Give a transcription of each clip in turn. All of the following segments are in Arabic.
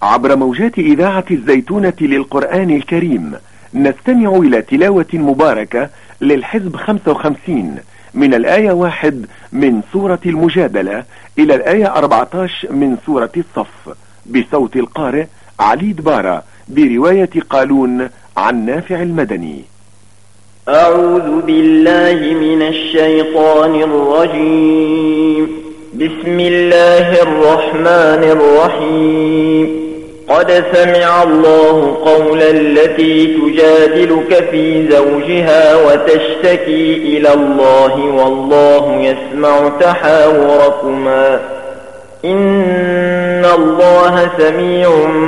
عبر موجات إذاعة الزيتونة للقرآن الكريم نستمع إلى تلاوة مباركة للحزب 55 من الآية 1 من سورة المجادلة إلى الآية 14 من سورة الصف بصوت القارئ عليد بارا برواية قالون عن نافع المدني. أعوذ بالله من الشيطان الرجيم. بسم الله الرحمن الرحيم. قد سمع الله قول التي تجادلك في زوجها وتشتكي إلى الله والله يسمع تحاوركما إن الله سميع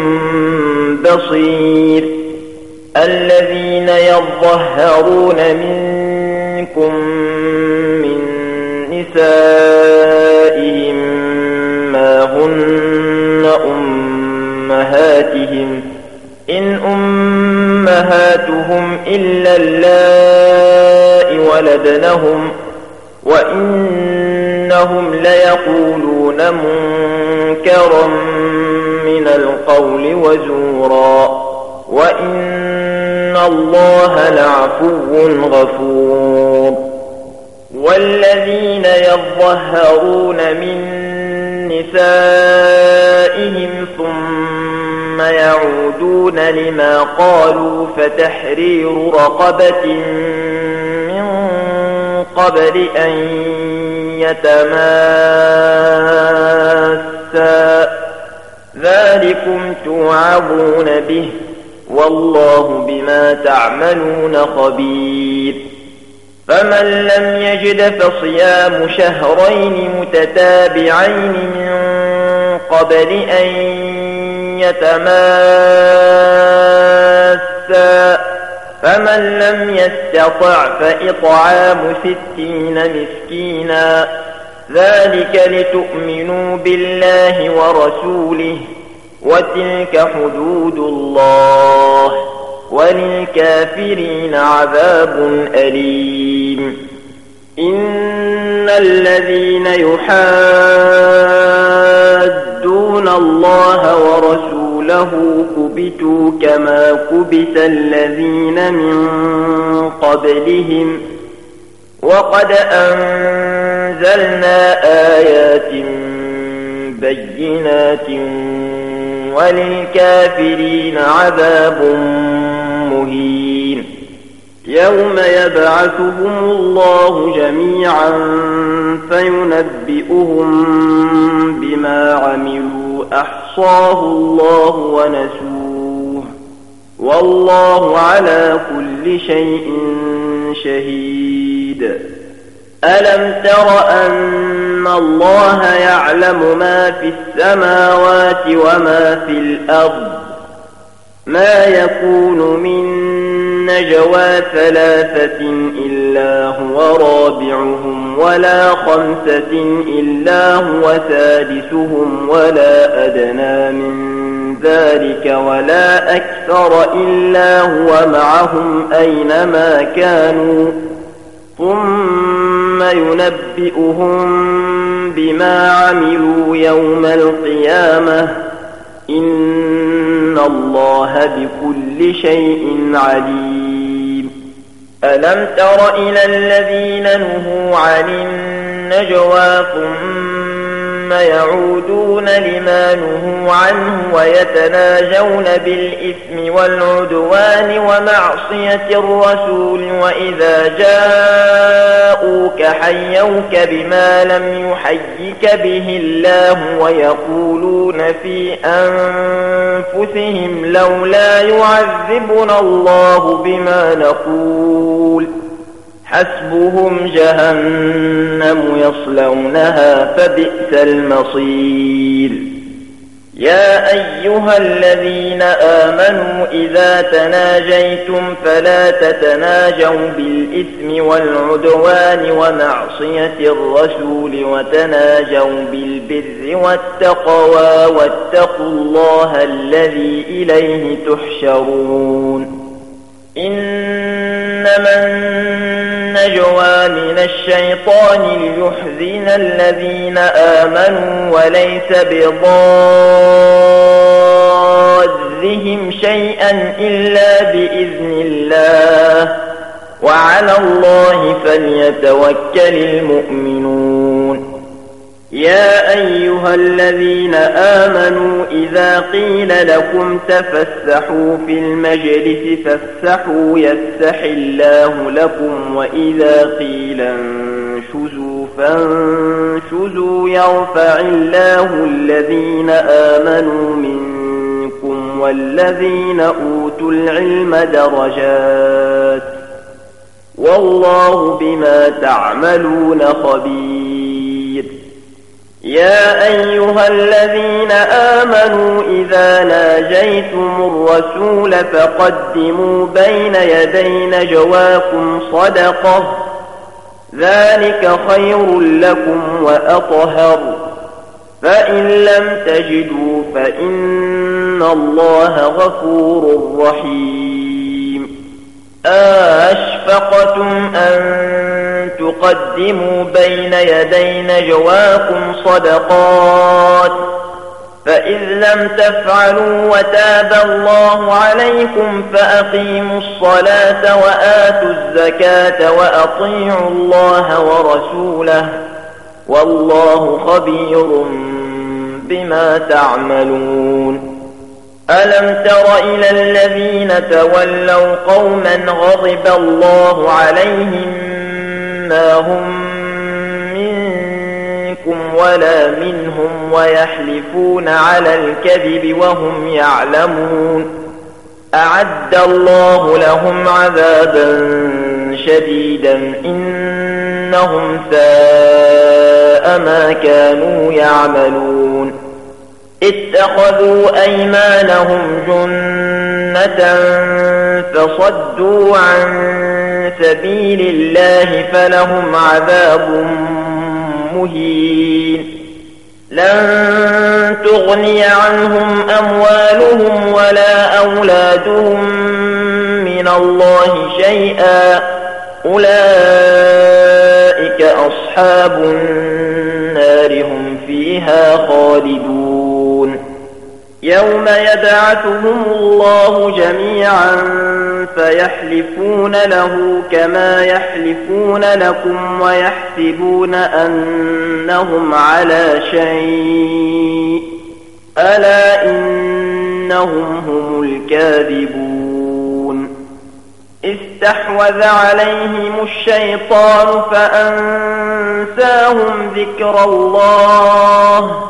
بصير. الذين يظهرون منكم من نسائهم ما هن أمهاتهم إن أمهاتهم إلا اللائي ولدنهم وإنهم ليقولون منكرا من القول وزورا وإن الله لعفو غفور. والذين يظهرون من نسائهم ثم يعودون لما قالوا فتحرير رقبة من قبل أن يتماسا ذلكم توعظون به والله بما تعملون خبير. فمن لم يجد فصيام شهرين متتابعين من قبل أن يتماسا فمن لم يستطع فإطعام 60 مسكينا ذلك لتؤمنوا بالله ورسوله وتلك حدود الله وللكافرين عذاب أليم. إن الذين يحادون الله ورسوله كبتوا كما كبت الذين من قبلهم وقد أنزلنا آيات بينات وللكافرين عذاب مهين. يوم يبعثهم الله جميعا فينبئهم بما عملوا أحصاه الله ونسوه والله على كل شيء شهيد. ألم تر أن الله يعلم ما في السماوات وما في الأرض ما يكون من نجوى 3 إلا هو رابعهم ولا 5 إلا هو سادسهم ولا أدنى من ذلك ولا أكثر إلا هو معهم أينما كانوا ثم ينبئهم بما عملوا يوم القيامة إن الله بكل شيء عليم. ألم تر إلى الذين نهوا عن النجوى ثم يعودون لما نهوا عنه ويتناجون بالإثم والعدوان ومعصية الرسول وإذا جاءوك حيوك بما لم يحيك به الله ويقولون في أنفسهم لولا يعذبنا الله بما نقول حسبهم جهنم يصلونها فبئس المصير. يا أيها الذين آمنوا إذا تناجيتم فلا تتناجوا بالإثم والعدوان ومعصية الرسول وتناجوا بالبر والتقوى واتقوا الله الذي إليه تحشرون. إنما النجوى من الشيطان ليحزن الذين آمنوا وليس بضار شيئا إلا بإذن الله وعلى الله فليتوكل المؤمنون. يا أيها الذين آمنوا إذا قيل لكم تفسحوا في المجلس فافسحوا يفسح الله لكم وإذا قيل انشزوا فانشزوا يرفع الله الذين آمنوا منكم والذين أوتوا العلم درجات والله بما تعملون خبير. يا أيها الذين آمنوا إذا ناجيتم الرسول فقدموا بين يدي نجواكم صدقة ذلك خير لكم وأطهر فإن لم تجدوا فإن الله غفور رحيم. أشفقتم أن تقدموا بين يدي نجواكم صدقات فإذ لم تفعلوا وتاب الله عليكم فأقيموا الصلاة وآتوا الزكاة وأطيعوا الله ورسوله والله خبير بما تعملون. ألم تر إلى الذين تولوا قوما غضب الله عليهم ما هم منكم ولا منهم ويحلفون على الكذب وهم يعلمون أعد الله لهم عذابا شديدا إنهم ساء ما كانوا يعملون. اتخذوا أيمانهم جنة فصدوا عن سبيل الله فلهم عذاب مهين. لن تغني عنهم أموالهم ولا أولادهم من الله شيئا أولئك أصحاب النار هم فيها خالدون. يوم يبعثهم الله جميعا فيحلفون له كما يحلفون لكم ويحسبون أنهم على شيء ألا إنهم هم الكاذبون. استحوذ عليهم الشيطان فأنساهم ذكر الله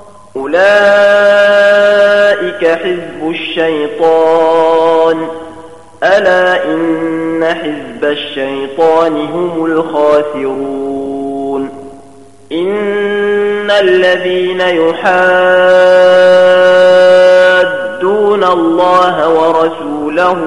أولئك حزب الشيطان ألا إن حزب الشيطان هم الخاسرون. إن الذين يحادون الله ورسوله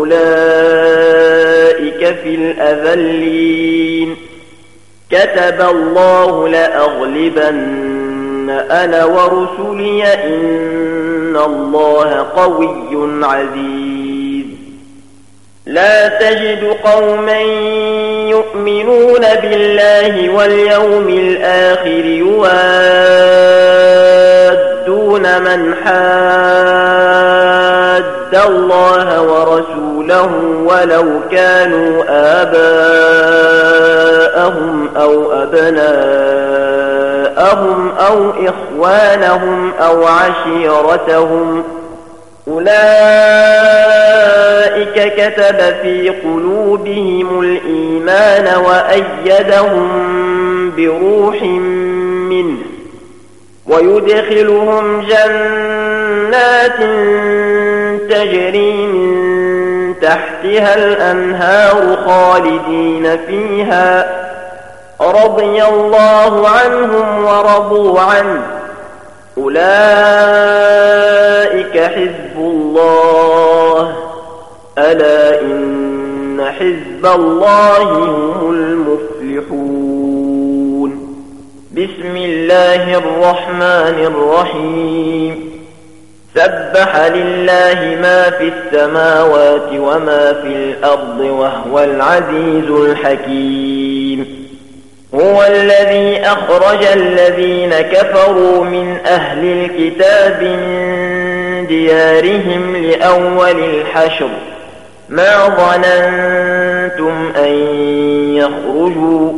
أولئك في الأذلين. كتب الله لأغلبن أنا ورسلي إن الله قوي عزيز. لا تجد قوما يؤمنون بالله واليوم الآخر يوادون من حاد الله ورسوله ولو كانوا آباءهم أو أبناءهم أو إخوانهم أو عشيرتهم أولئك كتب في قلوبهم الإيمان وأيدهم بروح منه ويدخلهم جنات تجري من تحتها الأنهار خالدين فيها رضي الله عنهم ورضوا عنه أولئك حزب الله ألا إن حزب الله هم المفلحون. بسم الله الرحمن الرحيم. سبح لله ما في السماوات وما في الأرض وهو العزيز الحكيم. هو الذي أخرج الذين كفروا من أهل الكتاب من ديارهم لأول الحشر ما ظننتم أن يخرجوا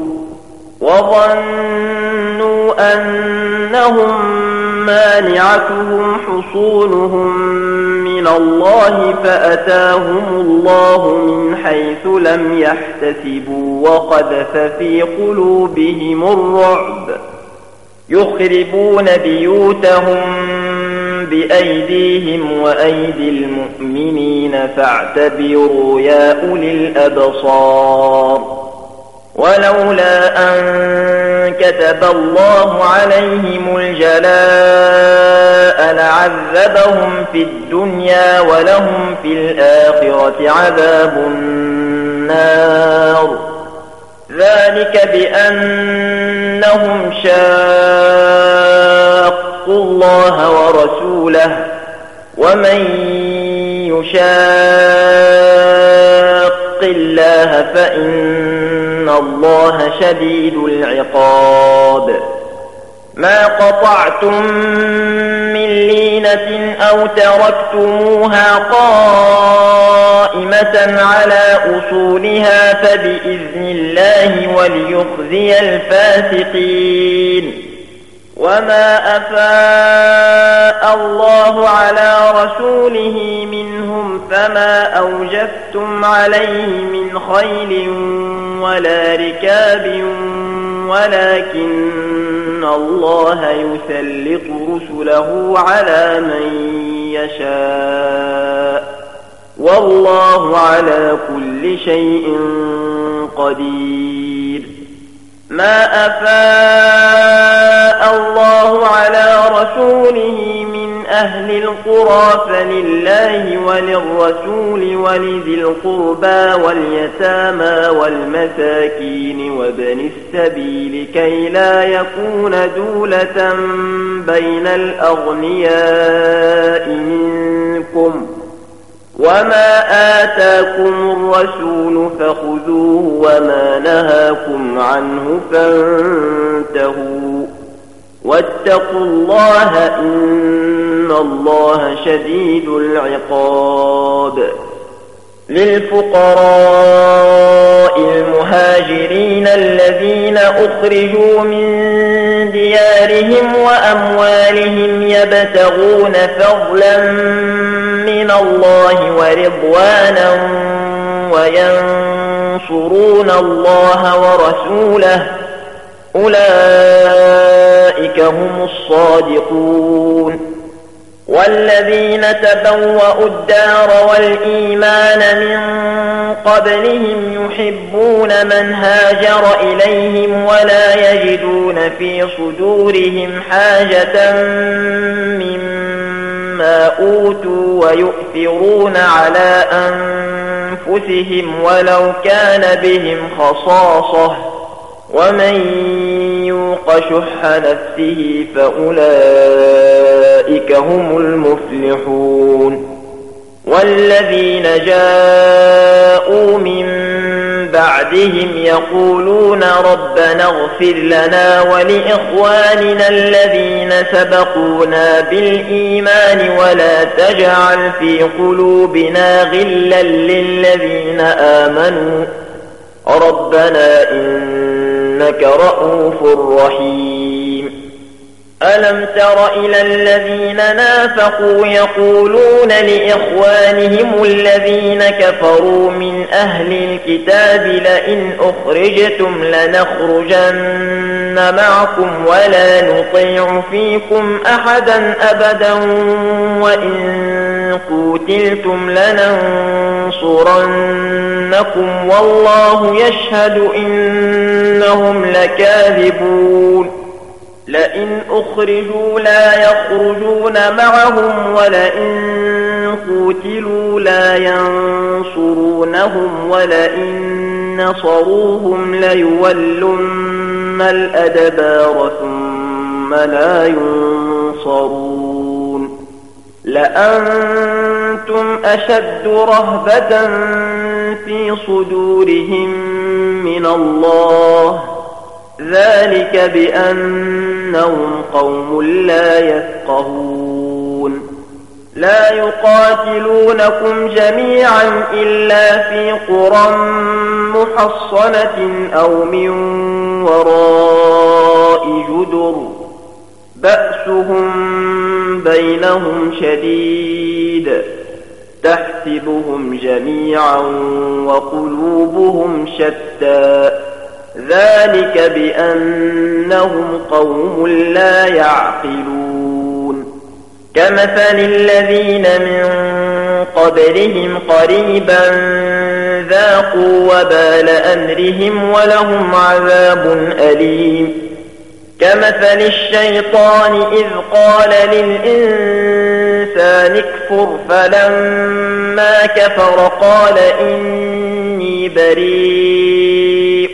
وظنوا أنهم مانعتهم حصونهم من الله فأتاهم الله من حيث لم يحتسبوا وقذف في قلوبهم الرعب يخربون بيوتهم بأيديهم وأيدي المؤمنين فاعتبروا يا أولي الأبصار ولولا أن كتب الله عليهم الجلاء لعذبهم في الدنيا ولهم في الآخرة عذاب النار ذلك بأنهم شاقوا الله ورسوله ومن يشاق الله فإن الله شديد العقاب ما قطعتم من لينة أو تركتموها قائمة على أصولها فبإذن الله وليخزي الفاسقين وما أفاء الله على رسوله منهم فما أوجفتم عليه من خيل ولا ركاب ولكن الله يسلط رسله على من يشاء والله على كل شيء قدير ما أفاء الله على رسوله من أهل القرى فلله وللرسول ولذي القربى واليتامى والمساكين وابن السبيل كي لا يكون دولة بين الأغنياء منكم وما آتاكم الرسول فخذوه وما نهاكم عنه فانتهوا واتقوا الله إن الله شديد العقاب للفقراء المهاجرين الذين أخرجوا من ديارهم وأموالهم يبتغون فضلا من الله ورضوانا وينصرون الله ورسوله أولئك هم الصادقون والذين تبوأوا الدار والإيمان من قبلهم يحبون من هاجر إليهم ولا يجدون في صدورهم حاجة مما أوتوا ويؤثرون على أنفسهم ولو كان بهم خصاصة ومن يوق شح نفسه فأولئك هم المفلحون والذين جاءوا من بعدهم يقولون ربنا اغفر لنا ولإخواننا الذين سبقونا بالإيمان ولا تجعل في قلوبنا غلا للذين آمنوا ربنا إنك رؤوف رحيم ألم تر إلى الذين نافقوا يقولون لإخوانهم الذين كفروا من أهل الكتاب لئن أخرجتم لنخرجن معكم ولا نطيع فيكم أحدا أبدا وإن قوتلتم لننصرنكم والله يشهد إنهم لكاذبون لئن أخرجوا لا يخرجون معهم ولئن قوتلوا لا ينصرونهم ولئن نصروهم ليولن الأدبار ثم لا ينصرون لأنتم أشد رهبة في صدورهم من الله ذلك بأنهم قوم لا يفقهون لا يقاتلونكم جميعا إلا في قرى محصنة أو من وراء جدر بأسهم بينهم شديد تحسبهم جميعا وقلوبهم شتى ذلك بأنهم قوم لا يعقلون كمثل الذين من قبلهم قريبا ذاقوا وبال أمرهم ولهم عذاب أليم كمثل الشيطان إذ قال للإنسان اكفر فلما كفر قال إني بريء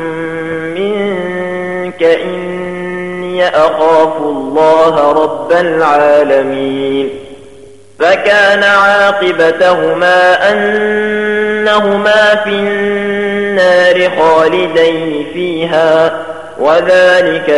منك إني أخاف الله رب العالمين فكان عاقبتهما أنهما في النار خالدين فيها وذلك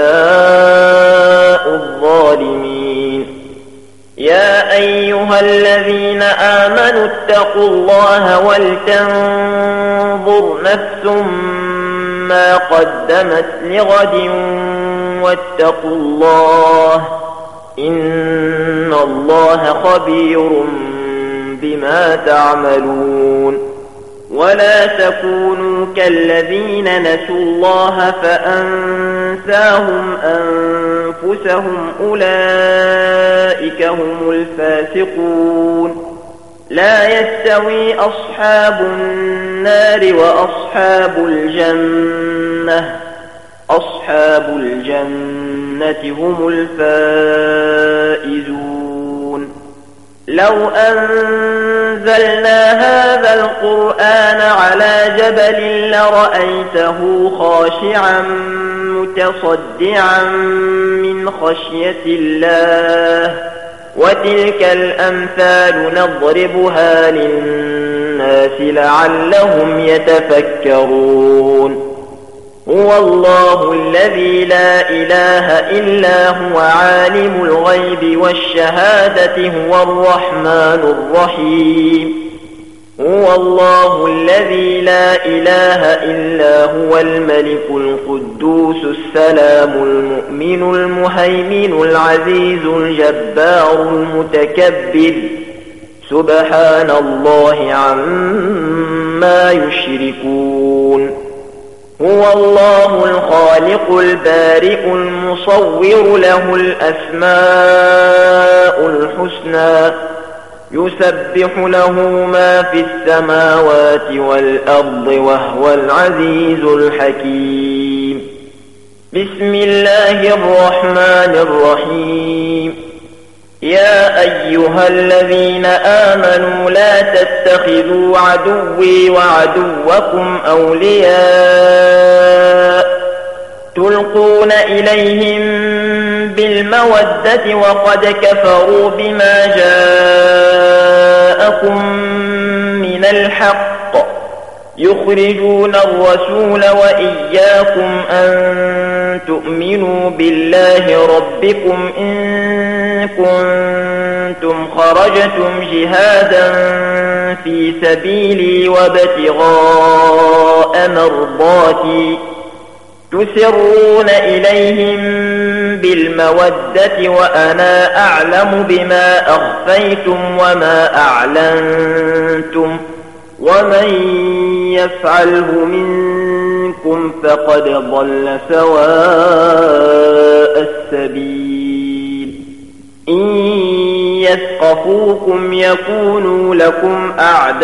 جزاء الظالمين يا أيها الذين آمنوا اتقوا الله ولتنظر نفس ما قدمت لغد واتقوا الله إن الله خبير بما تعملون ولا تكونوا كالذين نسوا الله فأنساهم أنفسهم أولئك هم الفاسقون لا يستوي أصحاب النار وأصحاب الجنة أصحاب الجنة هم الفائزون لو أنزلنا هذا القرآن على جبل لرأيته خاشعا متصدعا من خشية الله وتلك الأمثال نضربها للناس لعلهم يتفكرون هو الله الذي لا إله إلا هو عالم الغيب والشهادة هو الرحمن الرحيم هو الله الذي لا إله إلا هو الملك القدوس السلام المؤمن المهيمن العزيز الجبار المتكبر سبحان الله عما يشركون هو الله الخالق البارئ المصور له الأسماء الحسنى يسبح له ما في السماوات والأرض وهو العزيز الحكيم بسم الله الرحمن الرحيم يا أيها الذين آمنوا لا تتخذوا عدوي وعدوكم أولياء تلقون إليهم بالمودة وقد كفروا بما جاءكم من الحق يخرجون الرسول وإياكم أن تؤمنوا بالله ربكم إن كنتم خرجتم جهادا في سبيلي وابتغاء مرضاتي تسرون إليهم بالمودة وأنا أعلم بما أخفيتم وما أعلنتم ومن يفعله منكم فقد ضل سواء السبيل إن يثقفوكم يكونوا لكم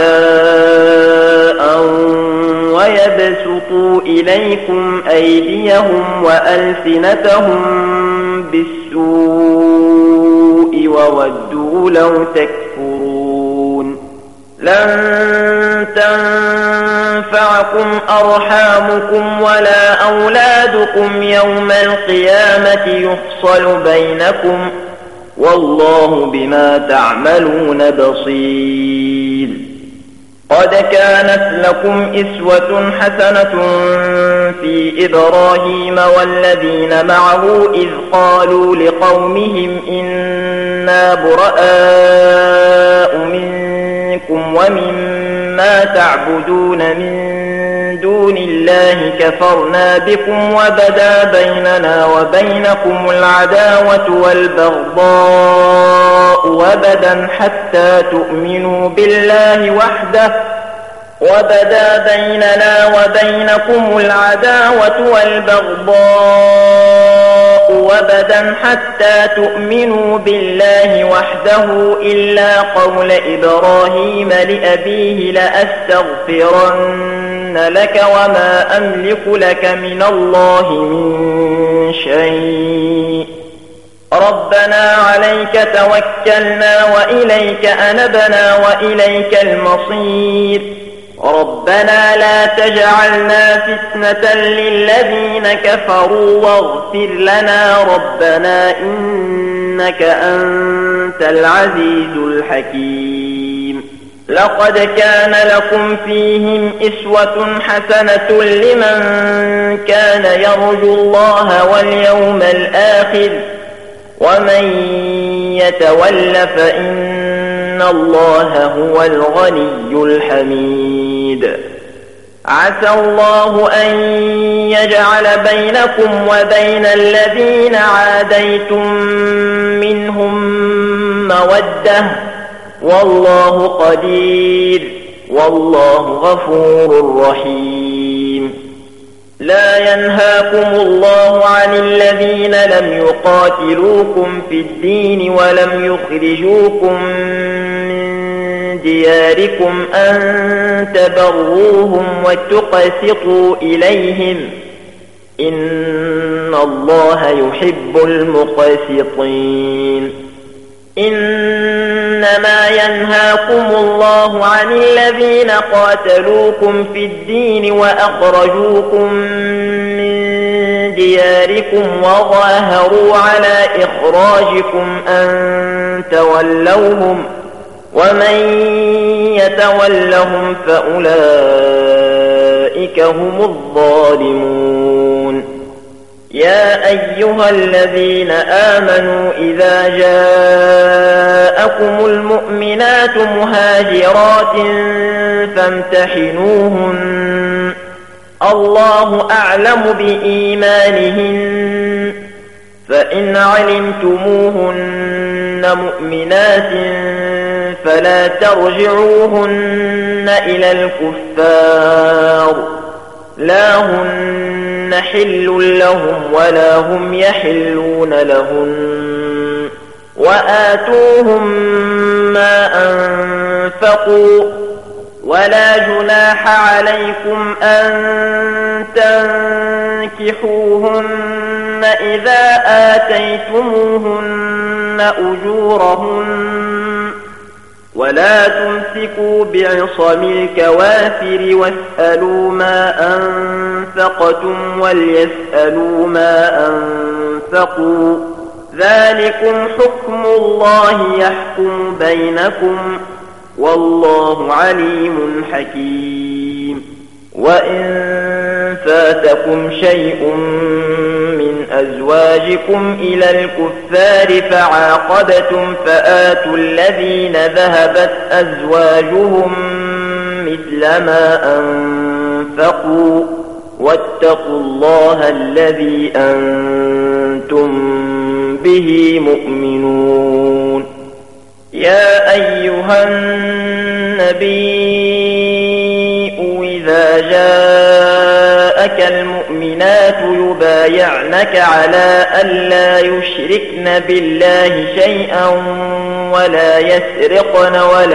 أعداء ويبسطوا إليكم أيديهم وألسنتهم بالسوء وودوا لو تكفرون لن تنفعكم أرحامكم ولا أولادكم يوم القيامة يفصل بينكم والله بما تعملون بصير قد كانت لكم إسوة حسنة في إبراهيم والذين معه إذ قالوا لقومهم إنا براء منكم ومما تعبدون من دون الله كفرنا بكم وبدا بيننا وبينكم العداوة والبغضاء وبدا حتى تؤمنوا بالله وحده إلا قول إبراهيم لأبيه لأستغفرن لك وما أملك لك من الله من شيء ربنا عليك توكلنا وإليك أنبنا وإليك المصير ربنا لا تجعلنا فتنة للذين كفروا واغفر لنا ربنا إنك أنت العزيز الحكيم لقد كان لكم فيهم إسوة حسنة لمن كان يرجو الله واليوم الآخر ومن يتول فإن الله هو الغني الحميد عسى الله أن يجعل بينكم وبين الذين عاديتم منهم مودة والله قدير والله غفور رحيم لا ينهاكم الله عن الذين لم يقاتلوكم في الدين ولم يخرجوكم من دياركم أن تبروهم وتقسطوا إليهم إن الله يحب المقسطين إنما ينهاكم الله عن الذين قاتلوكم في الدين وأخرجوكم من دياركم وظاهروا على إخراجكم أن تولوهم ومن يتولهم فأولئك هم الظالمون يا أيها الذين آمنوا إذا جاءكم المؤمنات مهاجرات فامتحنوهن الله أعلم بإيمانهن فإن علمتموهن مؤمنات فلا ترجعوهن إلى الكفار لا هن حل لهم ولا هم يحلون لهن وآتوهم ما أنفقوا ولا جناح عليكم أن تنكحوهن إذا آتيتموهن أجورهن ولا تمسكوا بعصم الكوافر واسألوا ما أنفقتم وليسألوا ما أنفقوا ذلكم حكم الله يحكم بينكم والله عليم حكيم وإن فاتكم شيء من أزواجكم إلى الكفار فعاقبتم فآتوا الذين ذهبت أزواجهم مثل ما أنفقوا واتقوا الله الذي أنتم به مؤمنون يا أيها النبي إذا جاءك المؤمنات يبايعنك على ألا يشركن بالله شيئا ولا يسرقن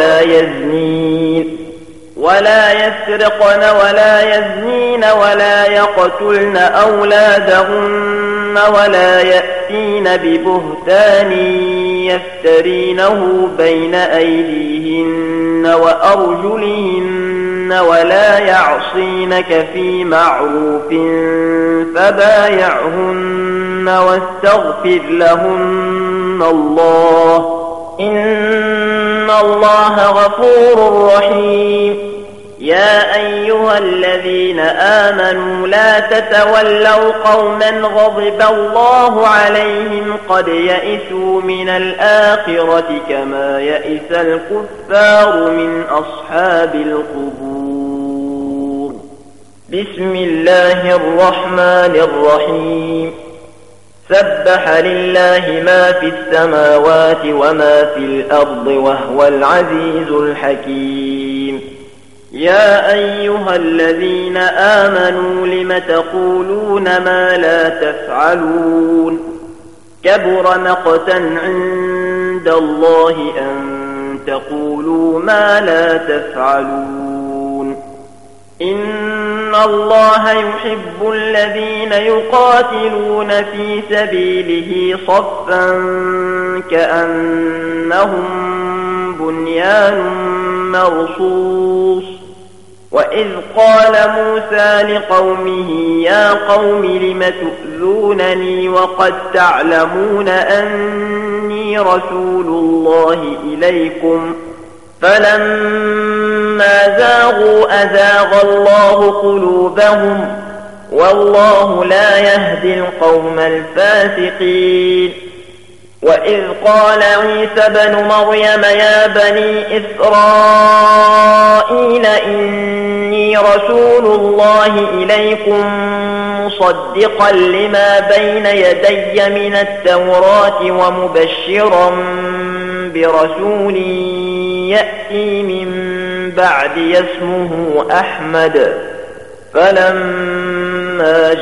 ولا يزنين ولا يقتلن أولادهن ولا يأتين ببهتان يفترينه بين أيديهن وأرجلهن ولا يعصينك في معروف فبايعهن واستغفر لهن الله إن الله غفور رحيم يا أيها الذين آمنوا لا تتولوا قوما غضب الله عليهم قد يئسوا من الآخرة كما يئس الكفار من أصحاب القبور. بسم الله الرحمن الرحيم. سبح لله ما في السماوات وما في الأرض وهو العزيز الحكيم. يا أيها الذين آمنوا لم تقولون ما لا تفعلون كبر مقتا عند الله أن تقولوا ما لا تفعلون. إن الله يحب الذين يقاتلون في سبيله صفا كأنهم بنيان مرصوص. وإذ قال موسى لقومه يا قوم لم تؤذونني وقد تعلمون أني رسول الله إليكم فلما زاغوا أزاغ الله قلوبهم والله لا يهدي القوم الفاسقين. وإذ قال عيسى بن مريم يا بني إسرائيل إني رسول الله إليكم مصدقا لما بين يدي من التوراة ومبشرا برسول يأتي من بعدي اسمه أحمد. فلما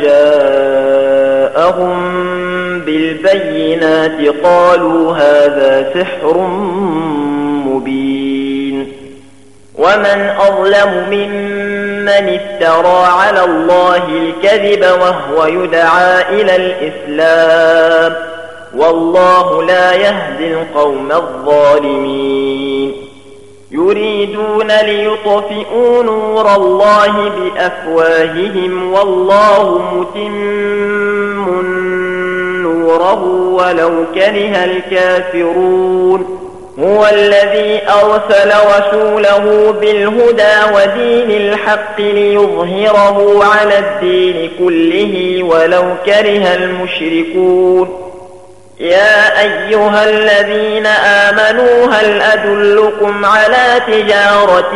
جاءهم بالبينات قالوا هذا سحر مبين. ومن أظلم ممن افترى على الله الكذب وهو يدعى إلى الإسلام والله لا يهدي القوم الظالمين. يريدون ليطفئوا نور الله بأفواههم والله متم نوره ولو كره الكافرون. هو الذي أرسل رسوله بالهدى ودين الحق ليظهره على الدين كله ولو كره المشركون. يا أيها الذين آمنوا هل أدلكم على تجارة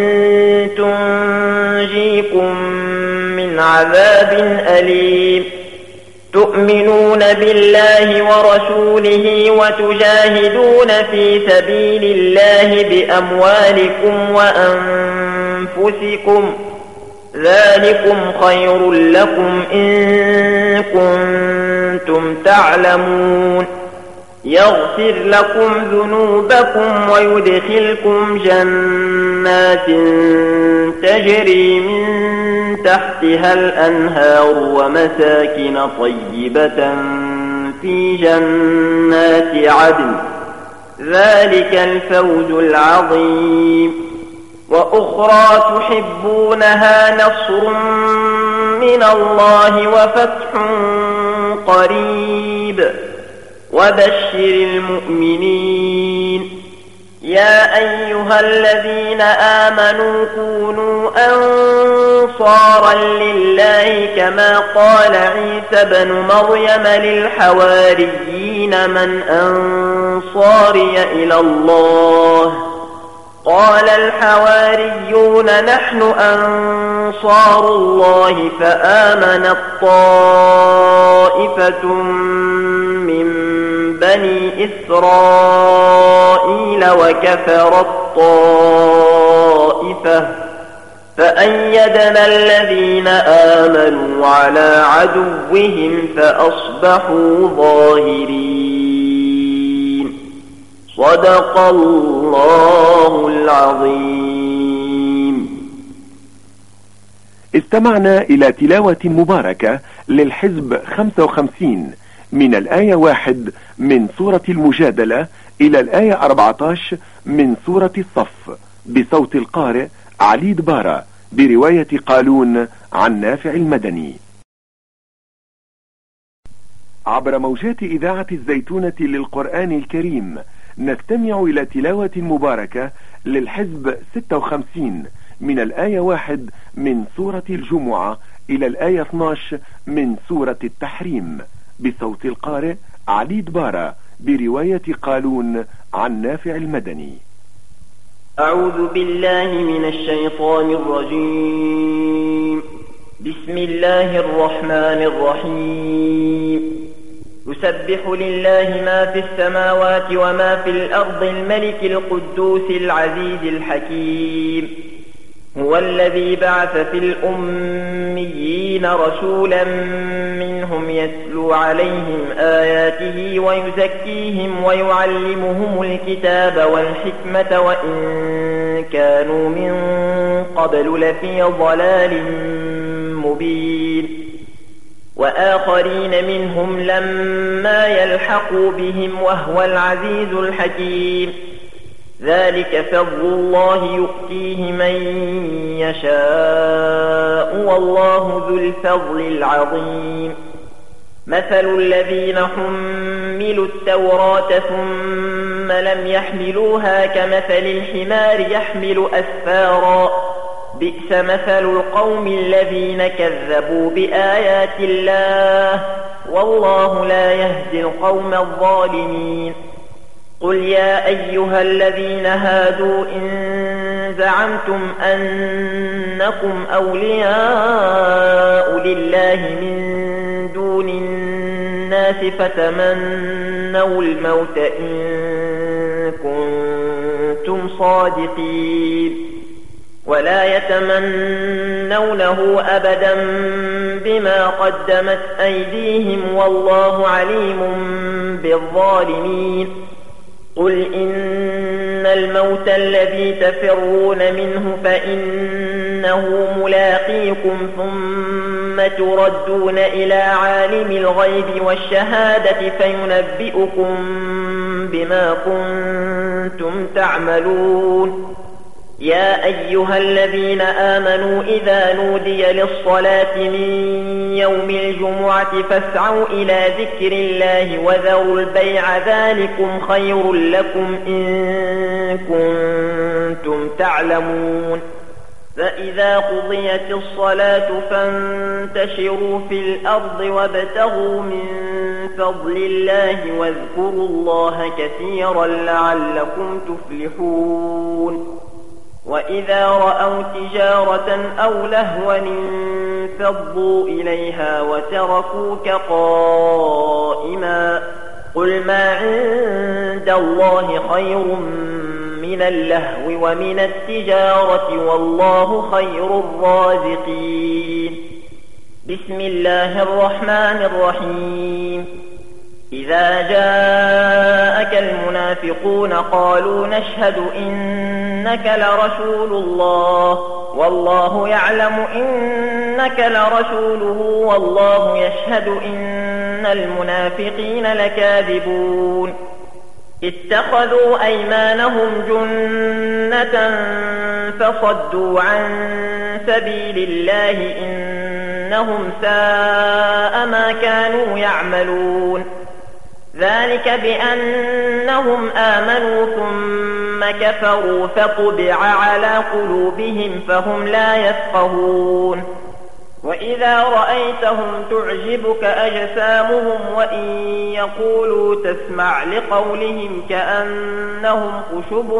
تنجيكم من عذاب أليم. تؤمنون بالله ورسوله وتجاهدون في سبيل الله بأموالكم وأنفسكم ذلكم خير لكم إن كنتم تعلمون. يغفر لكم ذنوبكم ويدخلكم جنات تجري من تحتها الأنهار ومساكن طيبة في جنات عدن ذلك الفوز العظيم. وأخرى تحبونها نصر من الله وفتح قريب وبشر المؤمنين. يا أيها الذين آمنوا كونوا أنصارا لله كما قال عيسى بن مريم للحواريين من أنصاري إلى الله قال الحواريون نحن أنصار الله فآمنت طائفة من بني إسرائيل وكفرت طائفة فأيدنا الذين آمنوا على عدوهم فأصبحوا ظاهرين. صدق الله العظيم. استمعنا إلى تلاوة مباركة للحزب 55 من الآية 1 من سورة المجادلة إلى الآية 14 من سورة الصف بصوت القارئ علي دبارة برواية قالون عن نافع المدني عبر موجات إذاعة الزيتونة للقرآن الكريم. نستمع إلى تلاوة مباركة للحزب 56 من الآية 1 من سورة الجمعة إلى الآية 12 من سورة التحريم، بصوت القارئ علي دبارة، برواية قالون عن نافع المدني. أعوذ بالله من الشيطان الرجيم. بسم الله الرحمن الرحيم. يسبح لله ما في السماوات وما في الأرض الملك القدوس العزيز الحكيم. هو الذي بعث في الأميين رسولا منهم يتلو عليهم آياته ويزكيهم ويعلمهم الكتاب والحكمة وإن كانوا من قبل لفي ضلال مبين. وآخرين منهم لما يلحقوا بهم وهو العزيز الحكيم. ذلك فضل الله يؤتيه من يشاء والله ذو الفضل العظيم. مثل الذين حملوا التوراة ثم لم يحملوها كمثل الحمار يحمل أسفارا. بئس مثل القوم الذين كذبوا بآيات الله والله لا يهدي القوم الظالمين. قل يا أيها الذين هادوا إن زعمتم أنكم أولياء لله من دون الناس فتمنوا الموت إن كنتم صادقين ولا يتمنونه أبدا بما قدمت أيديهم والله عليم بالظالمين. قل إن الموت الذي تفرون منه فإنه ملاقيكم ثم تردون إلى عالم الغيب والشهادة فينبئكم بما كنتم تعملون. يا أيها الذين آمنوا إذا نودي للصلاة من يوم الجمعة فاسعوا إلى ذكر الله وذروا البيع ذلكم خير لكم إن كنتم تعلمون. فإذا قضيت الصلاة فانتشروا في الأرض وابتغوا من فضل الله واذكروا الله كثيرا لعلكم تفلحون. وإذا رأوا تجارة أو لهوا انفضوا إليها وتركوك قائما. قل ما عند الله خير من اللهو ومن التجارة والله خير الرازقين. بسم الله الرحمن الرحيم. إذا جاءك المنافقون قالوا نشهد إنك لرسول الله والله يعلم إنك لرسوله والله يشهد إن المنافقين لكاذبون. اتخذوا أيمانهم جنة فصدوا عن سبيل الله إنهم ساء ما كانوا يعملون. ذلك بأنهم آمنوا ثم كفروا فطبع على قلوبهم فهم لا يفقهون. وإذا رأيتهم تعجبك أجسامهم وإن يقولوا تسمع لقولهم كأنهم خشب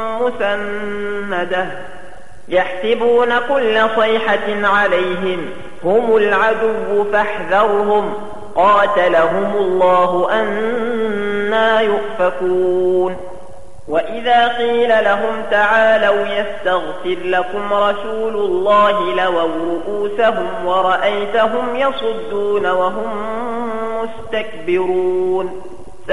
مسندة يحسبون كل صيحة عليهم هم العدو فاحذرهم قاتلهم الله أنى يؤفكون. وإذا قيل لهم تعالوا يستغفر لكم رسول الله لووا رؤوسهم ورأيتهم يصدون وهم مستكبرون.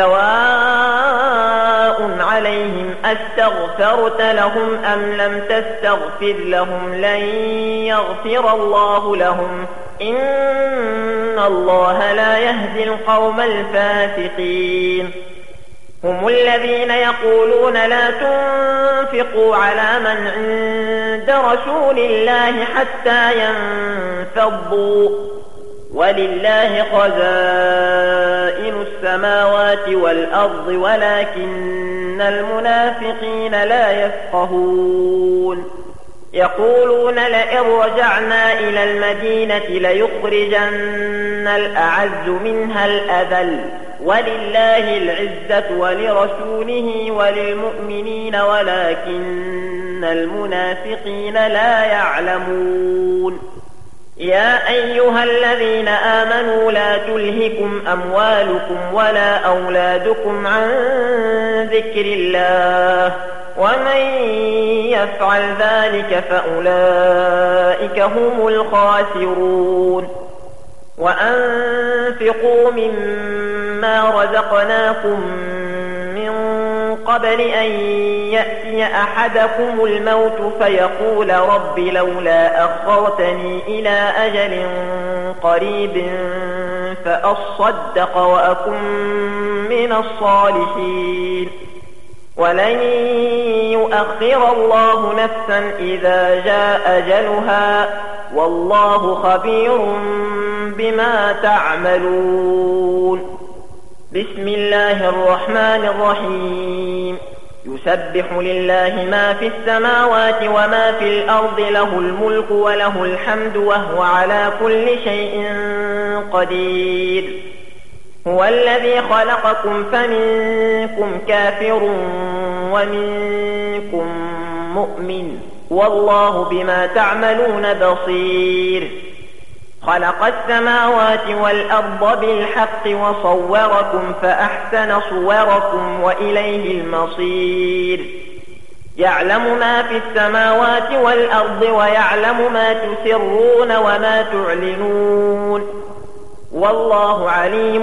سواء عليهم أستغفرت لهم أم لم تستغفر لهم لن يغفر الله لهم إن الله لا يهدي القوم الفاسقين. هم الذين يقولون لا تنفقوا على من عند رسول الله حتى ينفضوا ولله خزائن السماوات والأرض ولكن المنافقين لا يفقهون. يقولون لئن رجعنا إلى المدينة ليخرجن الأعز منها الأذل ولله العزة ولرسوله وللمؤمنين ولكن المنافقين لا يعلمون. يا أيها الذين آمنوا لا تلهكم أموالكم ولا أولادكم عن ذكر الله ومن يفعل ذلك فأولئك هم الخاسرون. وأنفقوا مما رزقناكم من قبل أن يأتي أحدكم الموت فيقول رب لولا أخرتني إلى أجل قريب فأصدق وأكن من الصالحين. ولن يؤخر الله نفسا إذا جاء أجلها والله خبير بما تعملون. بسم الله الرحمن الرحيم. يسبح لله ما في السماوات وما في الأرض له الملك وله الحمد وهو على كل شيء قدير. هو الذي خلقكم فمنكم كافر ومنكم مؤمن والله بما تعملون بصير. خلق السماوات والأرض بالحق وصوركم فأحسن صوركم وإليه المصير. يعلم ما في السماوات والأرض ويعلم ما تسرون وما تعلنون والله عليم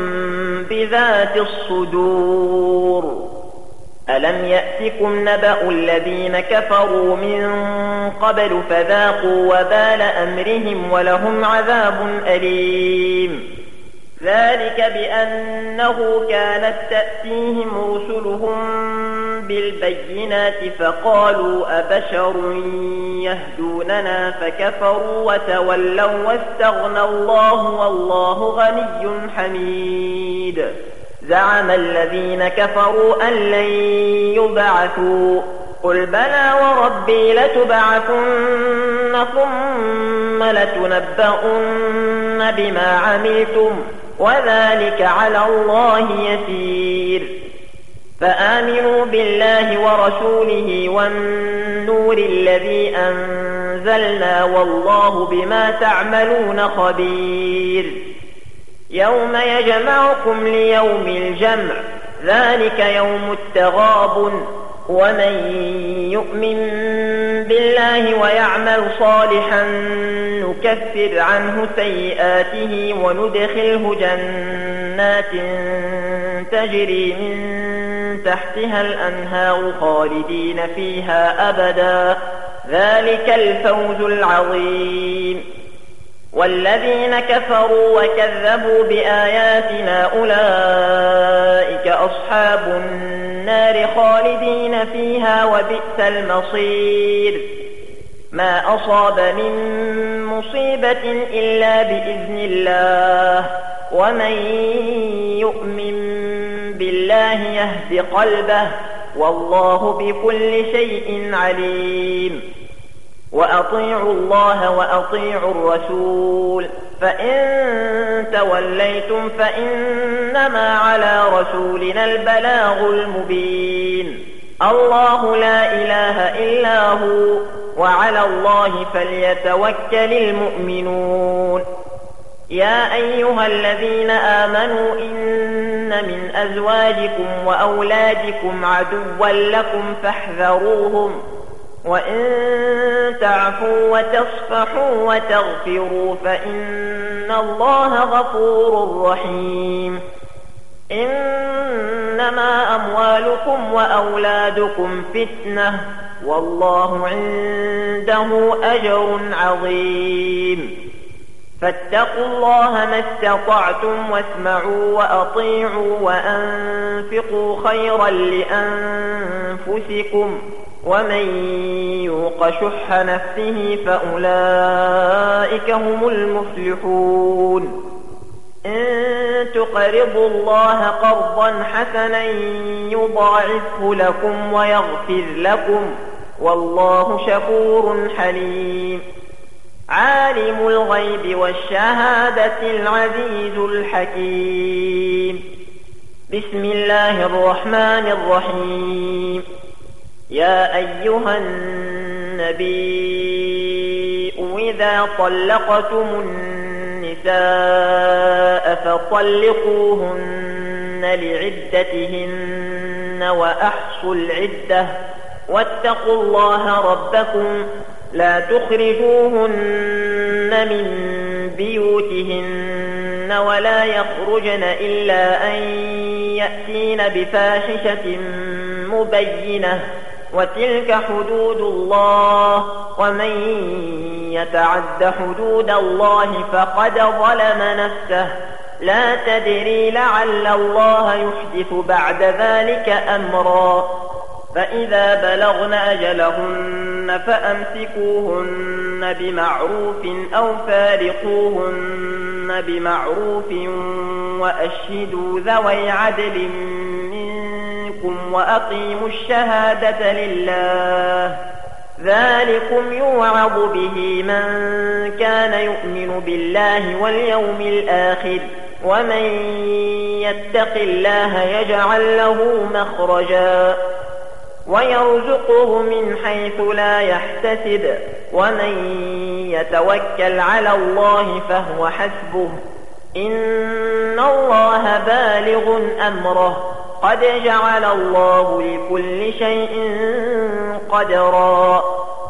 بذات الصدور. ألم يأتكم نبأ الذين كفروا من قبل فذاقوا وبال أمرهم ولهم عذاب أليم. ذلك بأنه كانت تأتيهم رسلهم بالبينات فقالوا أبشر يهدوننا فكفروا وتولوا واستغنى الله والله غني حميد. زعم الذين كفروا أن لن يبعثوا قل بلى وربي لتبعثن ثم لتنبؤن بما عملتم وذلك على الله يسير. فآمنوا بالله ورسوله والنور الذي أنزلنا والله بما تعملون خبير. يوم يجمعكم ليوم الجمع ذلك يوم التغابن. ومن يؤمن بالله ويعمل صالحا نكفر عنه سيئاته وندخله جنات تجري من تحتها الأنهار خالدين فيها أبدا ذلك الفوز العظيم. والذين كفروا وكذبوا بآياتنا أولئك أصحاب النار خالدين فيها وبئس المصير. ما أصاب من مصيبة إلا بإذن الله ومن يؤمن بالله يهد قلبه والله بكل شيء عليم. وأطيعوا الله وأطيعوا الرسول فإن توليتم فإنما على رسولنا البلاغ المبين. الله لا إله إلا هو وعلى الله فليتوكل المؤمنون. يا أيها الذين آمنوا إن من أزواجكم وأولادكم عدوا لكم فاحذروهم وإن تعفوا وتصفحوا وتغفروا فإن الله غفور رحيم. إنما أموالكم وأولادكم فتنة والله عنده أجر عظيم. فاتقوا الله ما استطعتم واسمعوا وأطيعوا وأنفقوا خيرا لأنفسكم ومن يوق شح نفسه فأولئك هم المفلحون. إن تقرضوا الله قرضا حسنا يضاعفه لكم ويغفر لكم والله شكور حليم. عالم الغيب والشهادة العزيز الحكيم. بسم الله الرحمن الرحيم. يا أيها النبي إذا طلقتم النساء فطلقوهن لعدتهن وأحصوا العدة واتقوا الله ربكم لا تخرجوهن من بيوتهن ولا يخرجن إلا أن يأتين بفاحشة مبينة وتلك حدود الله ومن يتعد حدود الله فقد ظلم نفسه لا تدري لعل الله يحدث بعد ذلك أمرا. فإذا بلغن أجلهن فأمسكوهن بمعروف أو فارقوهن بمعروف وأشهدوا ذوي عدل منكم وأقيموا الشهادة لله ذلكم يوعظ به من كان يؤمن بالله واليوم الآخر ومن يتق الله يجعل له مخرجا ويرزقه من حيث لا يحتسب ومن يتوكل على الله فهو حسبه إن الله بالغ أمره قد جعل الله لكل شيء قدرا.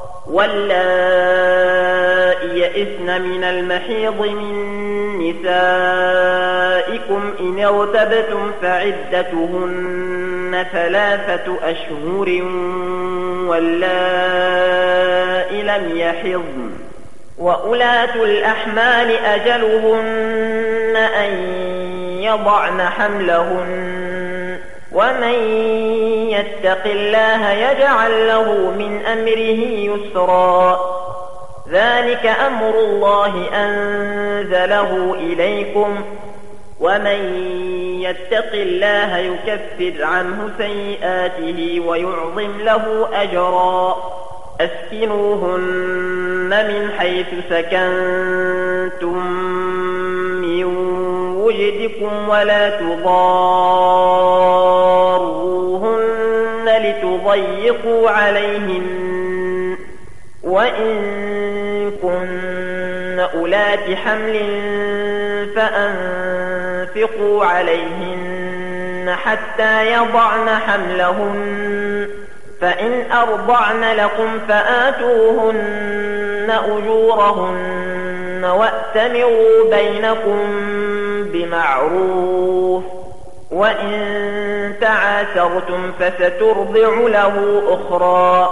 واللائي يئسن من المحيض من نسائكم إن ارتبتم فعدتهن 3 أشهر واللائي لم يحضن وأولاة الأحمال أجلهن أن يضعن حملهن ومن يتق الله يجعل له من أمره يسرا. ذلك أمر الله أنزله إليكم ومن يتق الله يكفر عنه سيئاته ويعظم له أجرا. أسكنوهن من حيث سكنتم من وجدكم ولا تضاروهن لتضيقوا عليهن وإن كن أولات حمل فأنفقوا عليهن حتى يضعن حملهن فإن أرضعن لكم فآتوهن أجورهن وأتمروا بينكم بمعروف وإن تعاسرتم فسترضع له أخرى.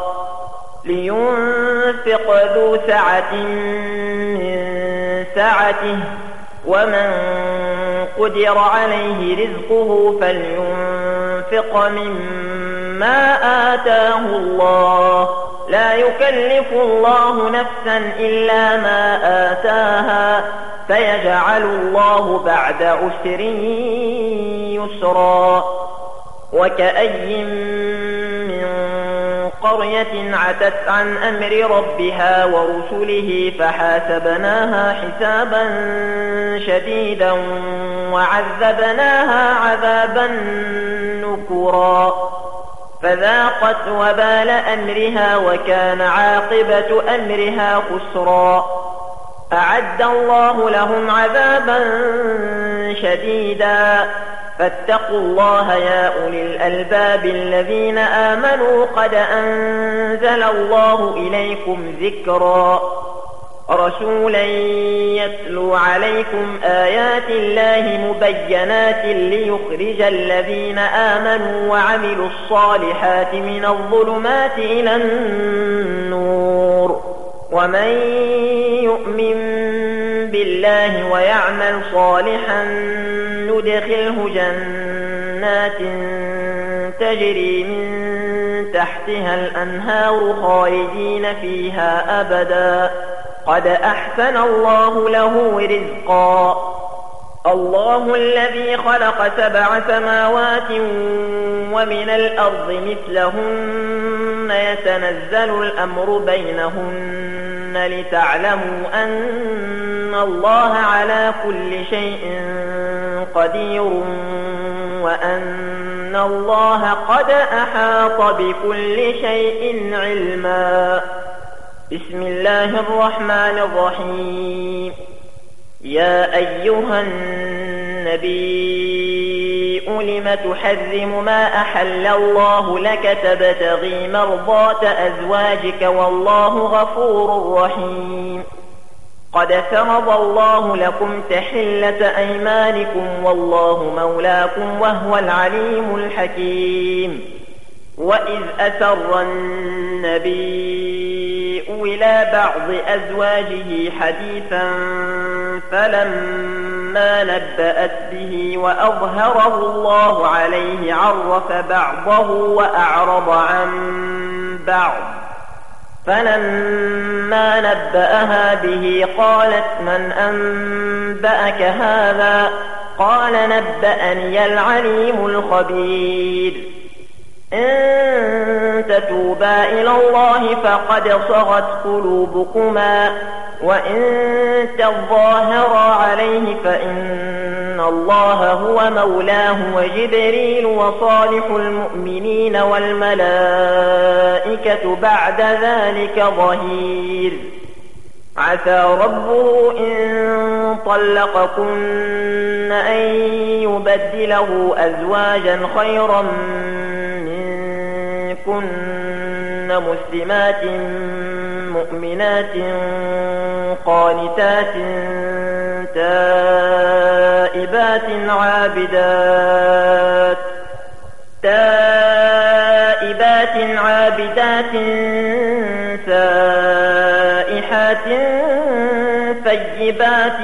لينفق ذو سعة من سعته ومن قدر عليه رزقه فلينفق مما آتاه الله لا يكلف الله نفسا إلا ما آتاها فيجعل الله بعد عسر يسرا. وكأي من قرية عتت عن أمر ربها ورسله فحاسبناها حسابا شديدا وعذبناها عذابا نكرا فذاقت وبال أمرها وكان عاقبة أمرها خسرا. أعد الله لهم عذابا شديدا فاتقوا الله يا أولي الألباب الذين آمنوا قد أنزل الله إليكم ذكرا. رسولا يتلو عليكم آيات الله مبينات ليخرج الذين آمنوا وعملوا الصالحات من الظلمات إلى النور ومن يؤمن بالله ويعمل صالحا ندخله جنات تجري من تحتها الأنهار خالدين فيها أبدا قد أحسن الله له رزقا. الله الذي خلق 7 سماوات ومن الأرض مثلهن يتنزل الأمر بينهن لتعلموا أن الله على كل شيء قدير وأن الله قد أحاط بكل شيء علما. بسم الله الرحمن الرحيم. يا أيها النبي لم تحرم ما أحل الله لك تبتغي مرضات أزواجك والله غفور رحيم. قد فرض الله لكم تحلة أيمانكم والله مولاكم وهو العليم الحكيم. وإذ أسر النبي إلى بعض أزواجه حديثا فلما نبأت به وأظهره الله عليه عرف بعضه وأعرض عن بعض فلما نبأها به قالت من أنبأك هذا؟ قال نبأني العليم الخبير. إن تتوبا إلى الله فقد صغت قلوبكما وإن تظاهرا عليه فإن الله هو مولاه وجبريل وصالح المؤمنين والملائكة بعد ذلك ظهير. عسى ربه إن طلقكن أن يبدله أزواجا خيرا كن مسلمات مؤمنات قانتات تائبات عابدات سائحات ثيبات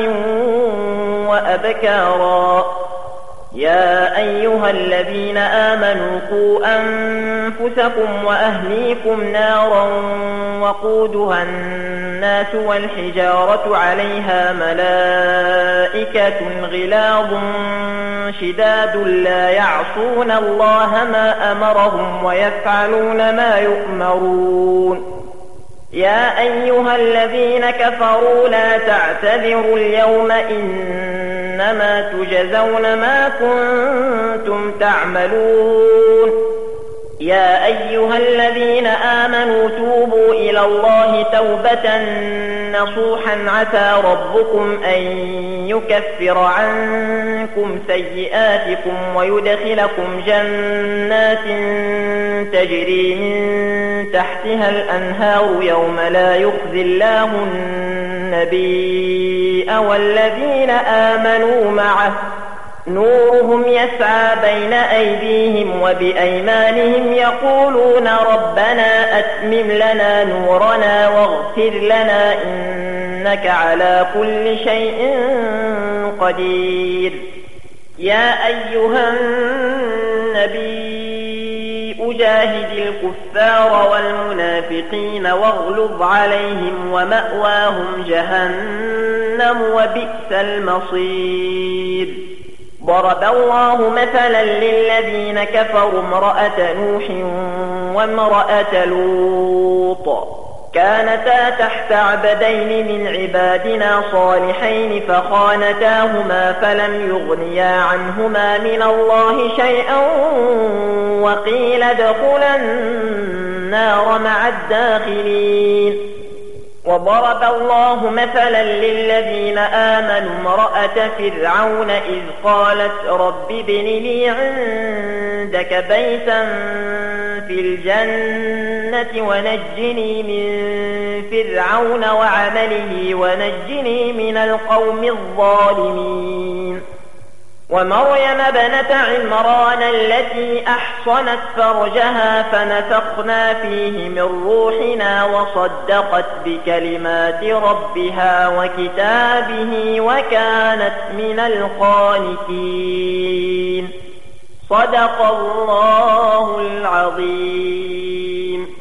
وأبكارا. يا أيها الذين آمنوا قوا أنفسكم وأهليكم نارا وقودها الناس والحجارة عليها ملائكة غلاظ شداد لا يعصون الله ما أمرهم ويفعلون ما يؤمرون. يا أيها الذين كفروا لا تعتذروا اليوم إنما تجزون ما كنتم تعملون. يا أيها الذين آمنوا توبوا إلى الله توبة نصوحا عسى ربكم أن يكفر عنكم سيئاتكم ويدخلكم جنات تجري من تحتها الأنهار يوم لا يخزي الله النبي والذين آمنوا معه نورهم يسعى بين أيديهم وبأيمانهم يقولون ربنا أتمم لنا نورنا واغفر لنا إنك على كل شيء قدير. يا أيها النبي أجاهد الكفار والمنافقين واغلظ عليهم ومأواهم جهنم وبئس المصير. ضرب الله مثلا للذين كفروا امرأة نوح وامرأة لوط كانتا تحت عبدين من عبادنا صالحين فخانتاهما فلم يغنيا عنهما من الله شيئا وقيل ادخلا النار مع الداخلين. وضرب الله مثلا للذين آمنوا امرأة فرعون إذ قالت رب ابن لي عندك بيتا في الجنة ونجني من فرعون وعمله ونجني من القوم الظالمين. ومريم ابنة عمران التي أحصنت فرجها فنفخنا فيه من روحنا وصدقت بكلمات ربها وكتابه وكانت من القانتين. صدق الله العظيم.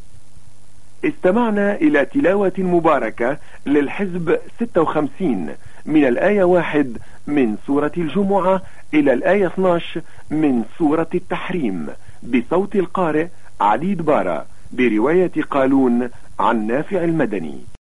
استمعنا إلى تلاوة مباركة للحزب 56 من الآية 1 من سورة الجمعة إلى الآية 12 من سورة التحريم، بصوت القارئ علي دبارة، برواية قالون عن نافع المدني.